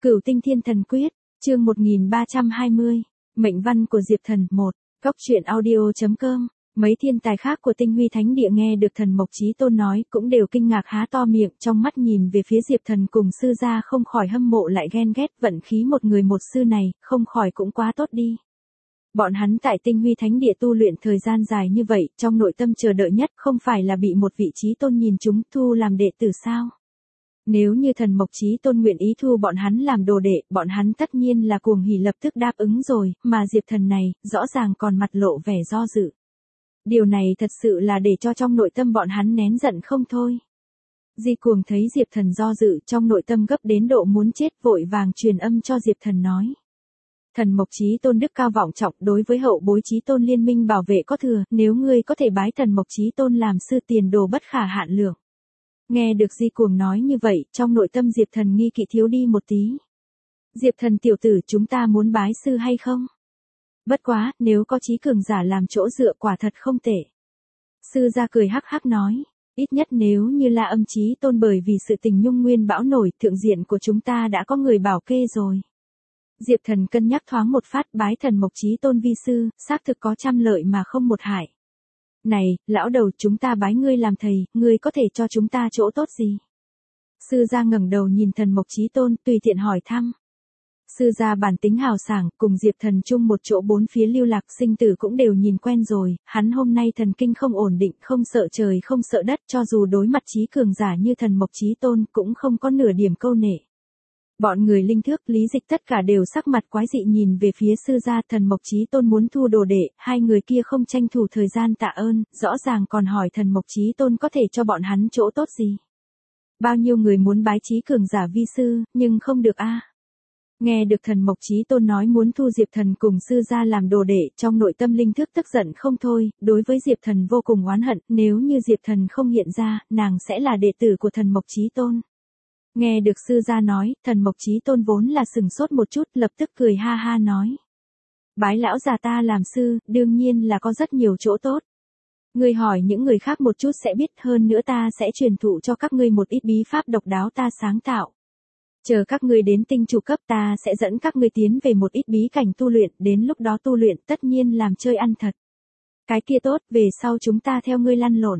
Cửu Tinh Thiên Thần Quyết, chương 1320, mệnh văn của Diệp Thần 1, góc truyện audio.com. Mấy thiên tài khác của Tinh Huy Thánh Địa nghe được Thần Mộc Chí Tôn nói cũng đều kinh ngạc há to miệng, trong mắt nhìn về phía Diệp Thần cùng sư gia không khỏi hâm mộ lại ghen ghét, vận khí một người một sư này, không khỏi cũng quá tốt đi. Bọn hắn tại Tinh Huy Thánh Địa tu luyện thời gian dài như vậy, trong nội tâm chờ đợi nhất không phải là bị một vị trí tôn nhìn chúng thu làm đệ tử sao? Nếu như Thần Mộc Chí Tôn nguyện ý thu bọn hắn làm đồ đệ, bọn hắn tất nhiên là cuồng hỉ lập tức đáp ứng rồi, mà Diệp Thần này, rõ ràng còn mặt lộ vẻ do dự. Điều này thật sự là để cho trong nội tâm bọn hắn nén giận không thôi. Di Cuồng thấy Diệp Thần do dự, trong nội tâm gấp đến độ muốn chết, vội vàng truyền âm cho Diệp Thần nói. Thần Mộc Chí Tôn đức cao vọng trọng, đối với hậu bối Chí Tôn liên minh bảo vệ có thừa, nếu ngươi có thể bái Thần Mộc Chí Tôn làm sư tiền đồ bất khả hạn lượng. Nghe được Di Cuồng nói như vậy, trong nội tâm Diệp Thần nghi kỵ thiếu đi một tí. Diệp Thần tiểu tử, chúng ta muốn bái sư hay không? Bất quá, nếu có chí cường giả làm chỗ dựa quả thật không tệ. Sư gia cười hắc hắc nói, ít nhất nếu như là Âm Chí Tôn bởi vì sự tình Nhung Nguyên bão nổi, thượng diện của chúng ta đã có người bảo kê rồi. Diệp Thần cân nhắc thoáng một phát, bái Thần Mộc Chí Tôn vi sư, xác thực có trăm lợi mà không một hại. Này, lão đầu, chúng ta bái ngươi làm thầy, ngươi có thể cho chúng ta chỗ tốt gì? Sư gia ngẩng đầu nhìn Thần Mộc Chí Tôn, tùy tiện hỏi thăm. Sư gia bản tính hào sảng, cùng Diệp Thần chung một chỗ bốn phía lưu lạc, sinh tử cũng đều nhìn quen rồi, hắn hôm nay thần kinh không ổn định, không sợ trời không sợ đất, cho dù đối mặt chí cường giả như Thần Mộc Chí Tôn cũng không có nửa điểm câu nệ. Bọn người linh thước, Lý Dịch tất cả đều sắc mặt quái dị nhìn về phía sư gia. Thần Mộc Chí Tôn muốn thu đồ đệ, hai người kia không tranh thủ thời gian tạ ơn, rõ ràng còn hỏi Thần Mộc Chí Tôn có thể cho bọn hắn chỗ tốt gì. Bao nhiêu người muốn bái chí cường giả vi sư, nhưng không được a. Nghe được Thần Mộc Chí Tôn nói muốn thu Diệp Thần cùng sư gia làm đồ đệ, trong nội tâm linh thước tức giận không thôi, đối với Diệp Thần vô cùng oán hận, nếu như Diệp Thần không hiện ra, nàng sẽ là đệ tử của Thần Mộc Chí Tôn. Nghe được sư gia nói, Thần Mộc Chí Tôn vốn là sừng sốt một chút, lập tức cười ha ha nói. Bái lão già ta làm sư, đương nhiên là có rất nhiều chỗ tốt. Ngươi hỏi những người khác một chút sẽ biết, hơn nữa ta sẽ truyền thụ cho các ngươi một ít bí pháp độc đáo ta sáng tạo. Chờ các ngươi đến tinh chủ cấp ta sẽ dẫn các ngươi tiến về một ít bí cảnh tu luyện, đến lúc đó tu luyện tất nhiên làm chơi ăn thật. Cái kia tốt, về sau chúng ta theo ngươi lăn lộn.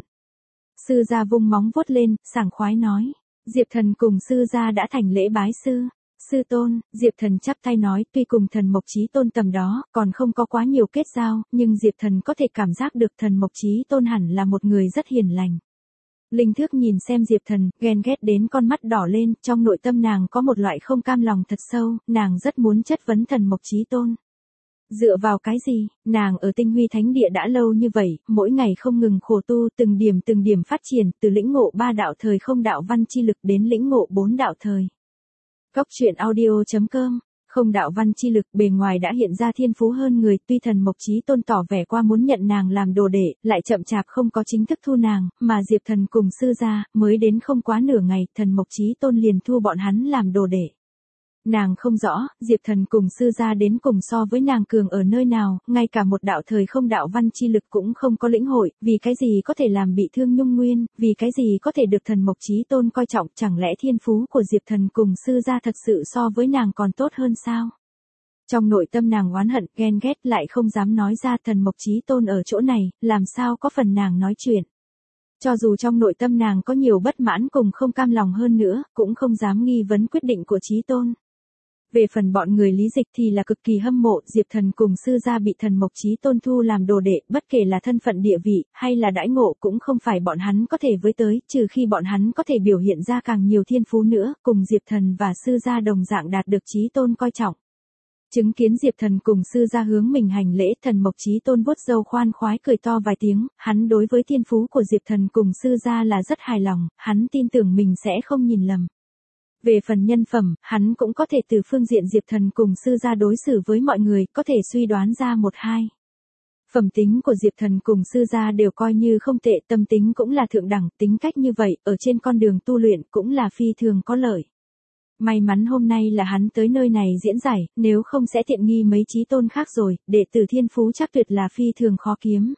Sư gia vung móng vuốt lên, sảng khoái nói. Diệp Thần cùng sư gia đã thành lễ bái sư. Sư tôn, Diệp Thần chắp tay nói, tuy cùng Thần Mộc Chí Tôn tầm đó, còn không có quá nhiều kết giao, nhưng Diệp Thần có thể cảm giác được Thần Mộc Chí Tôn hẳn là một người rất hiền lành. Linh Thước nhìn xem Diệp Thần, ghen ghét đến con mắt đỏ lên, trong nội tâm nàng có một loại không cam lòng thật sâu, nàng rất muốn chất vấn Thần Mộc Chí Tôn. Dựa vào cái gì, nàng ở Tinh Huy Thánh Địa đã lâu như vậy, mỗi ngày không ngừng khổ tu, từng điểm phát triển, từ lĩnh ngộ 3 đạo thời không đạo văn chi lực đến lĩnh ngộ 4 đạo thời. Góc truyện audio.com. Không đạo văn chi lực bề ngoài đã hiện ra thiên phú hơn người, tuy Thần Mộc Chí Tôn tỏ vẻ qua muốn nhận nàng làm đồ đệ, lại chậm chạp không có chính thức thu nàng, mà Diệp Thần cùng sư gia, mới đến không quá nửa ngày, Thần Mộc Chí Tôn liền thu bọn hắn làm đồ đệ. Nàng không rõ, Diệp Thần cùng sư gia đến cùng so với nàng cường ở nơi nào, ngay cả một đạo thời không đạo văn chi lực cũng không có lĩnh hội, vì cái gì có thể làm bị thương Nhung Nguyên, vì cái gì có thể được Thần Mộc Chí Tôn coi trọng, chẳng lẽ thiên phú của Diệp Thần cùng sư gia thật sự so với nàng còn tốt hơn sao? Trong nội tâm nàng oán hận, ghen ghét lại không dám nói ra. Thần Mộc Chí Tôn ở chỗ này, làm sao có phần nàng nói chuyện. Cho dù trong nội tâm nàng có nhiều bất mãn cùng không cam lòng hơn nữa, cũng không dám nghi vấn quyết định của Chí Tôn. Về phần bọn người Lý Dịch thì là cực kỳ hâm mộ, Diệp Thần cùng sư gia bị Thần Mộc Chí Tôn thu làm đồ đệ, bất kể là thân phận địa vị, hay là đãi ngộ cũng không phải bọn hắn có thể với tới, trừ khi bọn hắn có thể biểu hiện ra càng nhiều thiên phú nữa, cùng Diệp Thần và sư gia đồng dạng đạt được Chí Tôn coi trọng. Chứng kiến Diệp Thần cùng sư gia hướng mình hành lễ, Thần Mộc Chí Tôn vuốt râu khoan khoái cười to vài tiếng, hắn đối với thiên phú của Diệp Thần cùng sư gia là rất hài lòng, hắn tin tưởng mình sẽ không nhìn lầm. Về phần nhân phẩm, hắn cũng có thể từ phương diện Diệp Thần cùng sư gia đối xử với mọi người, có thể suy đoán ra một hai. Phẩm tính của Diệp Thần cùng sư gia đều coi như không tệ, tâm tính cũng là thượng đẳng, tính cách như vậy, ở trên con đường tu luyện cũng là phi thường có lợi. May mắn hôm nay là hắn tới nơi này diễn giải, nếu không sẽ tiện nghi mấy chí tôn khác rồi, đệ tử thiên phú chắc tuyệt là phi thường khó kiếm.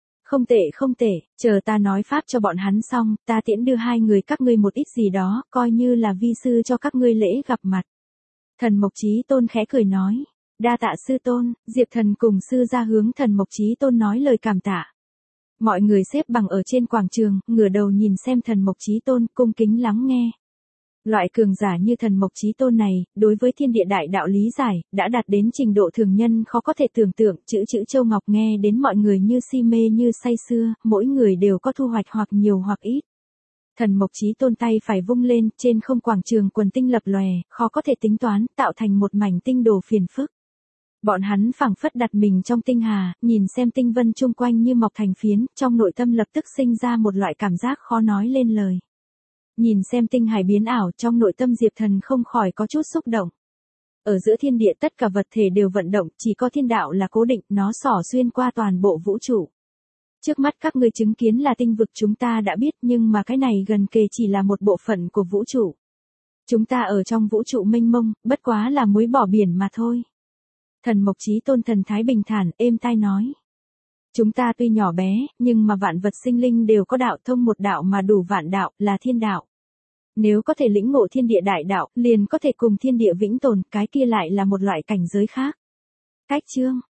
Không tệ, chờ ta nói pháp cho bọn hắn xong, ta tiễn đưa hai người các ngươi một ít gì đó, coi như là vi sư cho các ngươi lễ gặp mặt. Thần Mộc Chí Tôn khẽ cười nói. Đa tạ sư tôn, Diệp Thần cùng sư gia hướng Thần Mộc Chí Tôn nói lời cảm tạ. Mọi người xếp bằng ở trên quảng trường, ngửa đầu nhìn xem Thần Mộc Chí Tôn, cung kính lắng nghe. Loại cường giả như Thần Mộc Chí Tôn này, đối với thiên địa đại đạo lý giải, đã đạt đến trình độ thường nhân khó có thể tưởng tượng, chữ Châu Ngọc nghe đến mọi người như si mê như say sưa, mỗi người đều có thu hoạch hoặc nhiều hoặc ít. Thần Mộc Chí Tôn tay phải vung lên, trên không quảng trường quần tinh lập lòe, khó có thể tính toán, tạo thành một mảnh tinh đồ phiền phức. Bọn hắn phảng phất đặt mình trong tinh hà, nhìn xem tinh vân chung quanh như mọc thành phiến, trong nội tâm lập tức sinh ra một loại cảm giác khó nói lên lời. Nhìn xem tinh hải biến ảo, trong nội tâm Diệp Thần không khỏi có chút xúc động. Ở giữa thiên địa tất cả vật thể đều vận động, chỉ có thiên đạo là cố định, nó xỏ xuyên qua toàn bộ vũ trụ. Trước mắt các ngươi chứng kiến là tinh vực chúng ta đã biết, nhưng mà cái này gần kề chỉ là một bộ phận của vũ trụ. Chúng ta ở trong vũ trụ mênh mông, bất quá là muối bỏ biển mà thôi. Thần Mộc Chí Tôn thần thái bình thản, êm tai nói. Chúng ta tuy nhỏ bé, nhưng mà vạn vật sinh linh đều có đạo, thông một đạo mà đủ vạn đạo, là thiên đạo. Nếu có thể lĩnh ngộ thiên địa đại đạo, liền có thể cùng thiên địa vĩnh tồn, cái kia lại là một loại cảnh giới khác. Cách chương